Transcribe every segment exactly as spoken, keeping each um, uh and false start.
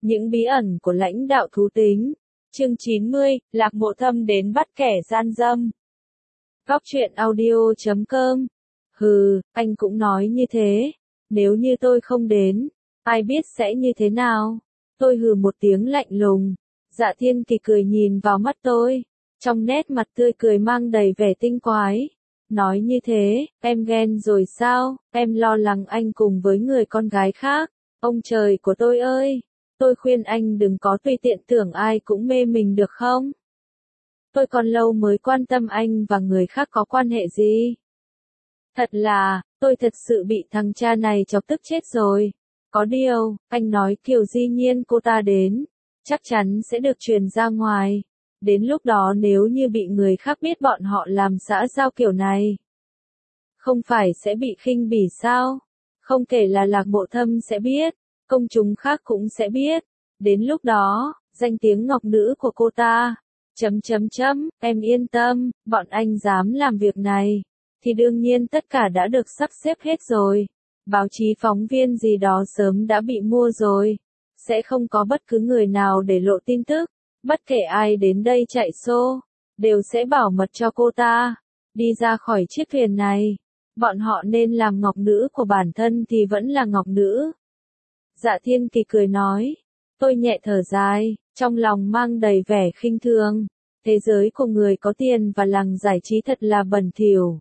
Những bí ẩn của lãnh đạo thú tính. Chương chín mươi, Lạc Mộ Thâm đến bắt kẻ gian dâm. Góc truyện audio chấm com. Hừ, anh cũng nói như thế. Nếu như tôi không đến, ai biết sẽ như thế nào? Tôi hừ một tiếng lạnh lùng. Dạ Thiên Kỳ cười nhìn vào mắt tôi. Trong nét mặt tươi cười mang đầy vẻ tinh quái. Nói như thế, em ghen rồi sao? Em lo lắng anh cùng với người con gái khác. Ông trời của tôi ơi! Tôi khuyên anh đừng có tùy tiện tưởng ai cũng mê mình được không? Tôi còn lâu mới quan tâm anh và người khác có quan hệ gì. Thật là, tôi thật sự bị thằng cha này chọc tức chết rồi. Có điều, anh nói Kiều Di Nhiên cô ta đến, chắc chắn sẽ được truyền ra ngoài. Đến lúc đó nếu như bị người khác biết bọn họ làm xã giao kiểu này, không phải sẽ bị khinh bỉ sao? Không kể là Lạc Mộ Thâm sẽ biết, công chúng khác cũng sẽ biết. Đến lúc đó, danh tiếng ngọc nữ của cô ta, chấm chấm chấm, em yên tâm, bọn anh dám làm việc này, thì đương nhiên tất cả đã được sắp xếp hết rồi. Báo chí phóng viên gì đó sớm đã bị mua rồi. Sẽ không có bất cứ người nào để lộ tin tức. Bất kể ai đến đây chạy xô, đều sẽ bảo mật cho cô ta. Đi ra khỏi chiếc thuyền này. Bọn họ nên làm ngọc nữ của bản thân thì vẫn là ngọc nữ. Dạ Thiên Kỳ cười nói. Tôi nhẹ thở dài, trong lòng mang đầy vẻ khinh thường. Thế giới của người có tiền và làng giải trí thật là bẩn thỉu.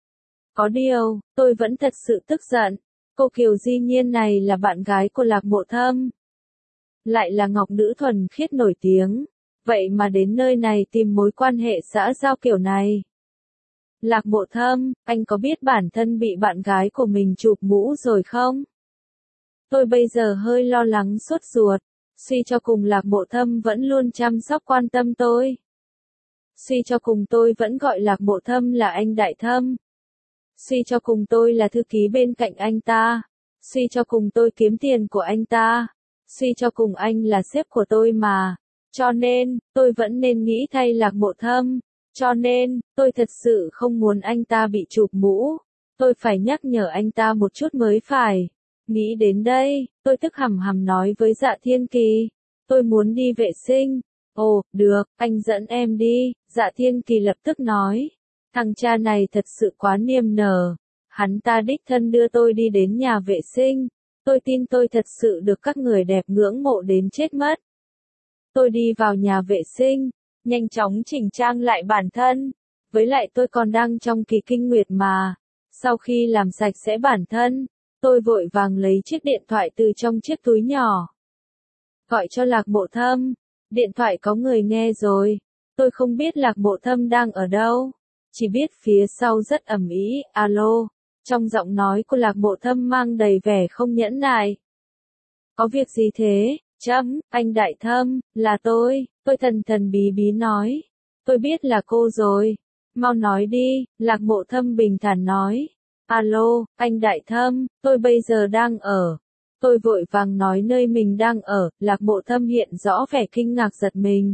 Có điều, tôi vẫn thật sự tức giận. Cô Kiều Di Nhiên này là bạn gái của Lạc Mộ Thâm. Lại là ngọc nữ thuần khiết nổi tiếng. Vậy mà đến nơi này tìm mối quan hệ xã giao kiểu này. Lạc Mộ Thâm, anh có biết bản thân bị bạn gái của mình chụp mũ rồi không? Tôi bây giờ hơi lo lắng sốt ruột. Suy cho cùng Lạc Mộ Thâm vẫn luôn chăm sóc quan tâm tôi. Suy cho cùng tôi vẫn gọi Lạc Mộ Thâm là anh Đại Thâm. Suy cho cùng tôi là thư ký bên cạnh anh ta. Suy cho cùng tôi kiếm tiền của anh ta. Suy cho cùng anh là sếp của tôi mà. Cho nên, tôi vẫn nên nghĩ thay Lạc Mộ Thâm. Cho nên, tôi thật sự không muốn anh ta bị chụp mũ. Tôi phải nhắc nhở anh ta một chút mới phải. Nghĩ đến đây, tôi tức hầm hầm nói với Dạ Thiên Kỳ. Tôi muốn đi vệ sinh. Ồ, được, anh dẫn em đi. Dạ Thiên Kỳ lập tức nói. Thằng cha này thật sự quá niềm nở. Hắn ta đích thân đưa tôi đi đến nhà vệ sinh. Tôi tin tôi thật sự được các người đẹp ngưỡng mộ đến chết mất. Tôi đi vào nhà vệ sinh, nhanh chóng chỉnh trang lại bản thân. Với lại tôi còn đang trong kỳ kinh nguyệt mà. Sau khi làm sạch sẽ bản thân, tôi vội vàng lấy chiếc điện thoại từ trong chiếc túi nhỏ. Gọi cho Lạc Mộ Thâm. Điện thoại có người nghe rồi. Tôi không biết Lạc Mộ Thâm đang ở đâu. Chỉ biết phía sau rất ầm ĩ, alo. Trong giọng nói của Lạc Mộ Thâm mang đầy vẻ không nhẫn nại. Có việc gì thế? Chấm, anh Đại Thâm, là tôi. Tôi thần thần bí bí nói. Tôi biết là cô rồi. Mau nói đi, Lạc Mộ Thâm bình thản nói. Alo, anh Đại Thâm, tôi bây giờ đang ở. Tôi vội vàng nói nơi mình đang ở. Lạc Mộ Thâm hiện rõ vẻ kinh ngạc giật mình.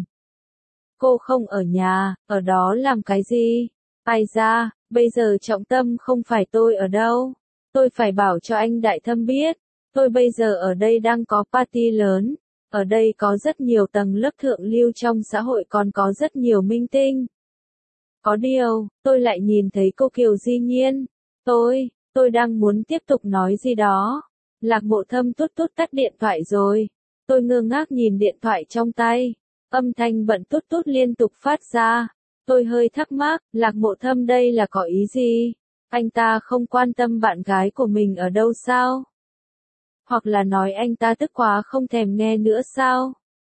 Cô không ở nhà, ở đó làm cái gì? Ai ra, bây giờ trọng tâm không phải tôi ở đâu. Tôi phải bảo cho anh Đại Thâm biết. Tôi bây giờ ở đây đang có party lớn. Ở đây có rất nhiều tầng lớp thượng lưu trong xã hội, còn có rất nhiều minh tinh. Có điều, tôi lại nhìn thấy cô Kiều Di Nhiên. Tôi, tôi đang muốn tiếp tục nói gì đó. Lạc Mộ Thâm tút tút tắt điện thoại rồi. Tôi ngơ ngác nhìn điện thoại trong tay. Âm thanh bận tút tút liên tục phát ra. Tôi hơi thắc mắc, Lạc Mộ Thâm đây là có ý gì? Anh ta không quan tâm bạn gái của mình ở đâu sao? Hoặc là nói anh ta tức quá không thèm nghe nữa sao?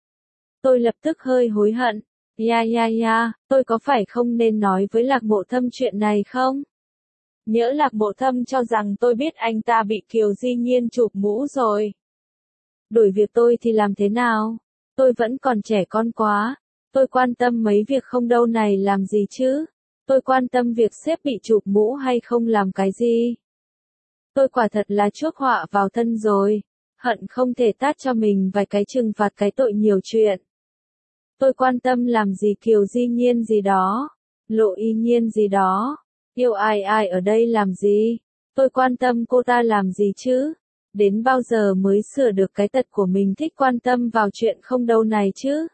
Tôi lập tức hơi hối hận. Ya ya ya, tôi có phải không nên nói với Lạc Mộ Thâm chuyện này không? Nhỡ Lạc Mộ Thâm cho rằng tôi biết anh ta bị Kiều Di Nhiên chụp mũ rồi. Đổi việc tôi thì làm thế nào? Tôi vẫn còn trẻ con quá. Tôi quan tâm mấy việc không đâu này làm gì chứ? Tôi quan tâm việc sếp bị chụp mũ hay không làm cái gì? Tôi quả thật là chuốc họa vào thân rồi. Hận không thể tát cho mình vài cái trừng phạt cái tội nhiều chuyện. Tôi quan tâm làm gì Kiều Di Nhiên gì đó. Lộ Y Nhiên gì đó. Yêu ai ai ở đây làm gì? Tôi quan tâm cô ta làm gì chứ? đến bao giờ mới sửa được cái tật của mình thích quan tâm vào chuyện không đâu này chứ?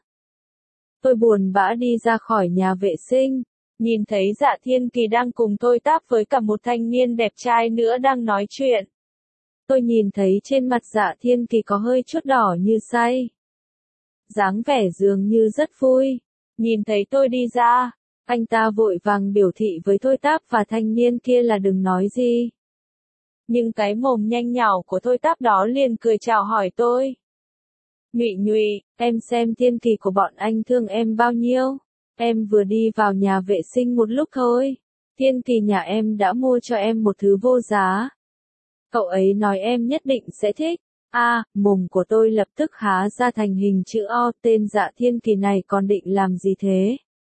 Tôi buồn bã đi ra khỏi nhà vệ sinh, nhìn thấy Dạ Thiên Kỳ đang cùng tôi táp với cả một thanh niên đẹp trai nữa đang nói chuyện. Tôi nhìn thấy trên mặt Dạ Thiên Kỳ có hơi chút đỏ như say. Dáng vẻ dường như rất vui. Nhìn thấy tôi đi ra, anh ta vội vàng biểu thị với Thôi Táp và thanh niên kia là đừng nói gì. Nhưng cái mồm nhanh nhảu của Thôi Táp đó liền cười chào hỏi tôi. Nhụy nhụy, em xem Thiên Kỳ của bọn anh thương em bao nhiêu. Em vừa đi vào nhà vệ sinh một lúc thôi. Thiên Kỳ nhà em đã mua cho em một thứ vô giá. Cậu ấy nói em nhất định sẽ thích. A, à, mồm của tôi lập tức há ra thành hình chữ O, tên Dạ Thiên Kỳ này còn định làm gì thế?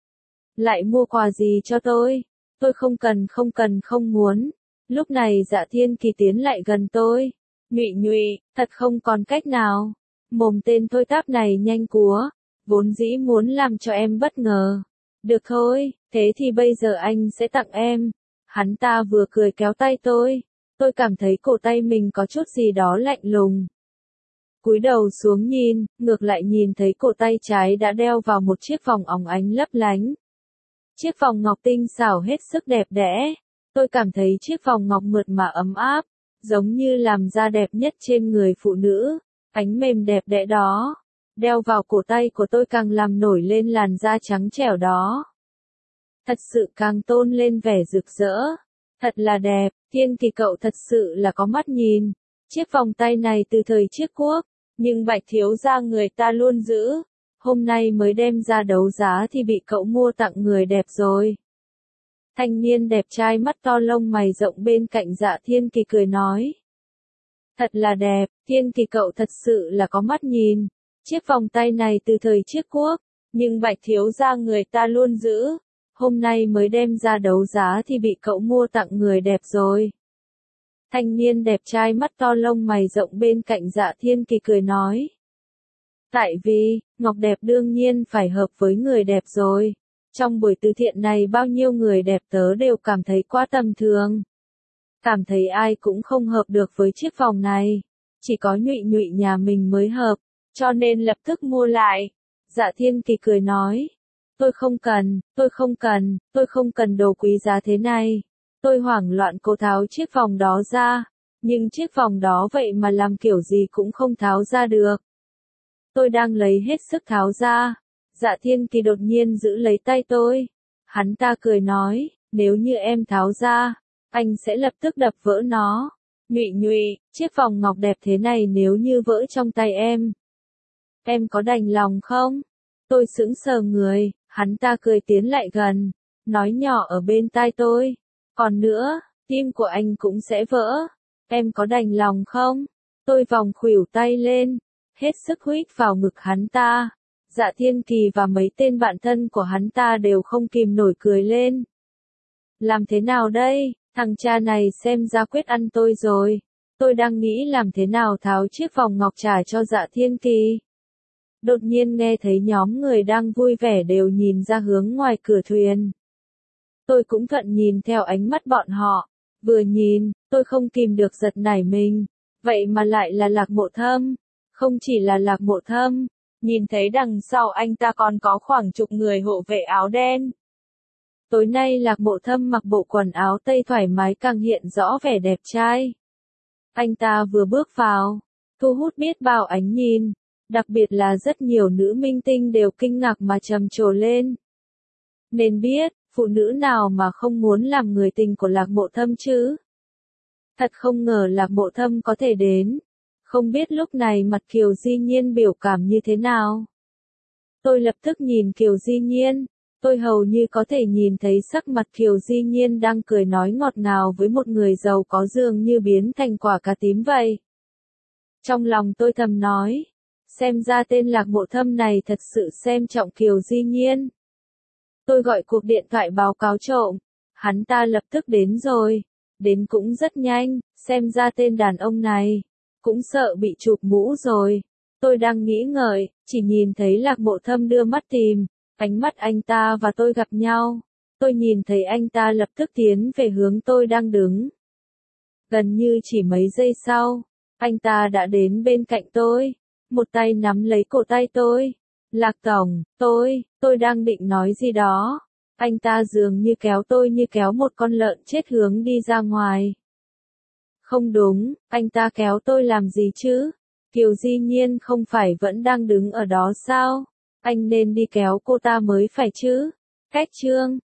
Lại mua quà gì cho tôi? Tôi không cần không cần không muốn. Lúc này Dạ Thiên Kỳ tiến lại gần tôi. Nhụy nhụy, thật không còn cách nào. Mồm tên Thôi Táp này nhanh cúa. Vốn dĩ muốn làm cho em bất ngờ. Được thôi, thế thì bây giờ anh sẽ tặng em. Hắn ta vừa cười kéo tay tôi. Tôi cảm thấy cổ tay mình có chút gì đó lạnh lùng. Cúi đầu xuống nhìn, ngược lại nhìn thấy cổ tay trái đã đeo vào một chiếc vòng óng ánh lấp lánh. Chiếc vòng ngọc tinh xảo hết sức đẹp đẽ. Tôi cảm thấy chiếc vòng ngọc mượt mà ấm áp, giống như làm da đẹp nhất trên người phụ nữ. Ánh mềm đẹp đẽ đó, đeo vào cổ tay của tôi càng làm nổi lên làn da trắng trẻo đó. Thật sự càng tôn lên vẻ rực rỡ. Thật là đẹp, Thiên Kỳ cậu thật sự là có mắt nhìn. Chiếc vòng tay này từ thời Chiết Quốc, nhưng Bạch thiếu gia người ta luôn giữ. Hôm nay mới đem ra đấu giá thì bị cậu mua tặng người đẹp rồi. Thanh niên đẹp trai mắt to lông mày rộng bên cạnh Dạ Thiên Kỳ cười nói. Thật là đẹp, Thiên Kỳ cậu thật sự là có mắt nhìn. Chiếc vòng tay này từ thời Chiết Quốc, nhưng Bạch thiếu gia người ta luôn giữ. Hôm nay mới đem ra đấu giá thì bị cậu mua tặng người đẹp rồi. Thanh niên đẹp trai mắt to lông mày rộng bên cạnh Dạ Thiên Kỳ cười nói. Tại vì, ngọc đẹp đương nhiên phải hợp với người đẹp rồi. Trong buổi từ thiện này bao nhiêu người đẹp tớ đều cảm thấy quá tầm thường. Cảm thấy ai cũng không hợp được với chiếc vòng này. Chỉ có nhụy nhụy nhà mình mới hợp, cho nên lập tức mua lại. Dạ Thiên Kỳ cười nói. Tôi không cần, tôi không cần, tôi không cần đồ quý giá thế này. Tôi hoảng loạn cố tháo chiếc vòng đó ra, nhưng chiếc vòng đó vậy mà làm kiểu gì cũng không tháo ra được. Tôi đang lấy hết sức tháo ra. Dạ Thiên Kỳ đột nhiên giữ lấy tay tôi. Hắn ta cười nói, nếu như em tháo ra, anh sẽ lập tức đập vỡ nó. Nhụy nhụy, chiếc vòng ngọc đẹp thế này nếu như vỡ trong tay em, em có đành lòng không? Tôi sững sờ người, hắn ta cười tiến lại gần, nói nhỏ ở bên tai tôi. Còn nữa, tim của anh cũng sẽ vỡ. Em có đành lòng không? Tôi vòng khuỷu tay lên, hết sức huých vào ngực hắn ta. Dạ Thiên Kỳ và mấy tên bạn thân của hắn ta đều không kìm nổi cười lên. Làm thế nào đây? Thằng cha này xem ra quyết ăn tôi rồi. Tôi đang nghĩ làm thế nào tháo chiếc vòng ngọc trả cho Dạ Thiên Kỳ. Đột nhiên nghe thấy nhóm người đang vui vẻ đều nhìn ra hướng ngoài cửa thuyền. Tôi cũng thuận nhìn theo ánh mắt bọn họ. Vừa nhìn, tôi không kìm được giật nảy mình. Vậy mà lại là Lạc Mộ Thâm. Không chỉ là Lạc Mộ Thâm, nhìn thấy đằng sau anh ta còn có khoảng chục người hộ vệ áo đen. Tối nay Lạc Mộ Thâm mặc bộ quần áo tây thoải mái càng hiện rõ vẻ đẹp trai. Anh ta vừa bước vào, thu hút biết bao ánh nhìn, đặc biệt là rất nhiều nữ minh tinh đều kinh ngạc mà trầm trồ lên. Nên biết, phụ nữ nào mà không muốn làm người tình của Lạc Mộ Thâm chứ? Thật không ngờ Lạc Mộ Thâm có thể đến. Không biết lúc này mặt Kiều Di Nhiên biểu cảm như thế nào? Tôi lập tức nhìn Kiều Di Nhiên. Tôi hầu như có thể nhìn thấy sắc mặt Kiều Di Nhiên đang cười nói ngọt ngào với một người giàu có dường như biến thành quả cà tím vậy. Trong lòng tôi thầm nói, xem ra tên Lạc Mộ Thâm này thật sự xem trọng Kiều Di Nhiên. Tôi gọi cuộc điện thoại báo cáo trộm, hắn ta lập tức đến rồi, đến cũng rất nhanh, xem ra tên đàn ông này cũng sợ bị chụp mũ rồi. Tôi đang nghĩ ngợi, chỉ nhìn thấy Lạc Mộ Thâm đưa mắt tìm. Ánh mắt anh ta và tôi gặp nhau. Tôi nhìn thấy anh ta lập tức tiến về hướng tôi đang đứng. Gần như chỉ mấy giây sau, Anh ta đã đến bên cạnh tôi, một tay nắm lấy cổ tay tôi. Lạc Tổng, tôi, tôi đang định nói gì đó. Anh ta dường như kéo tôi như kéo một con lợn chết hướng đi ra ngoài. Không đúng, anh ta kéo tôi làm gì chứ? Kiều Di Nhiên không phải vẫn đang đứng ở đó sao? Anh nên đi kéo cô ta mới phải chứ? Cách chương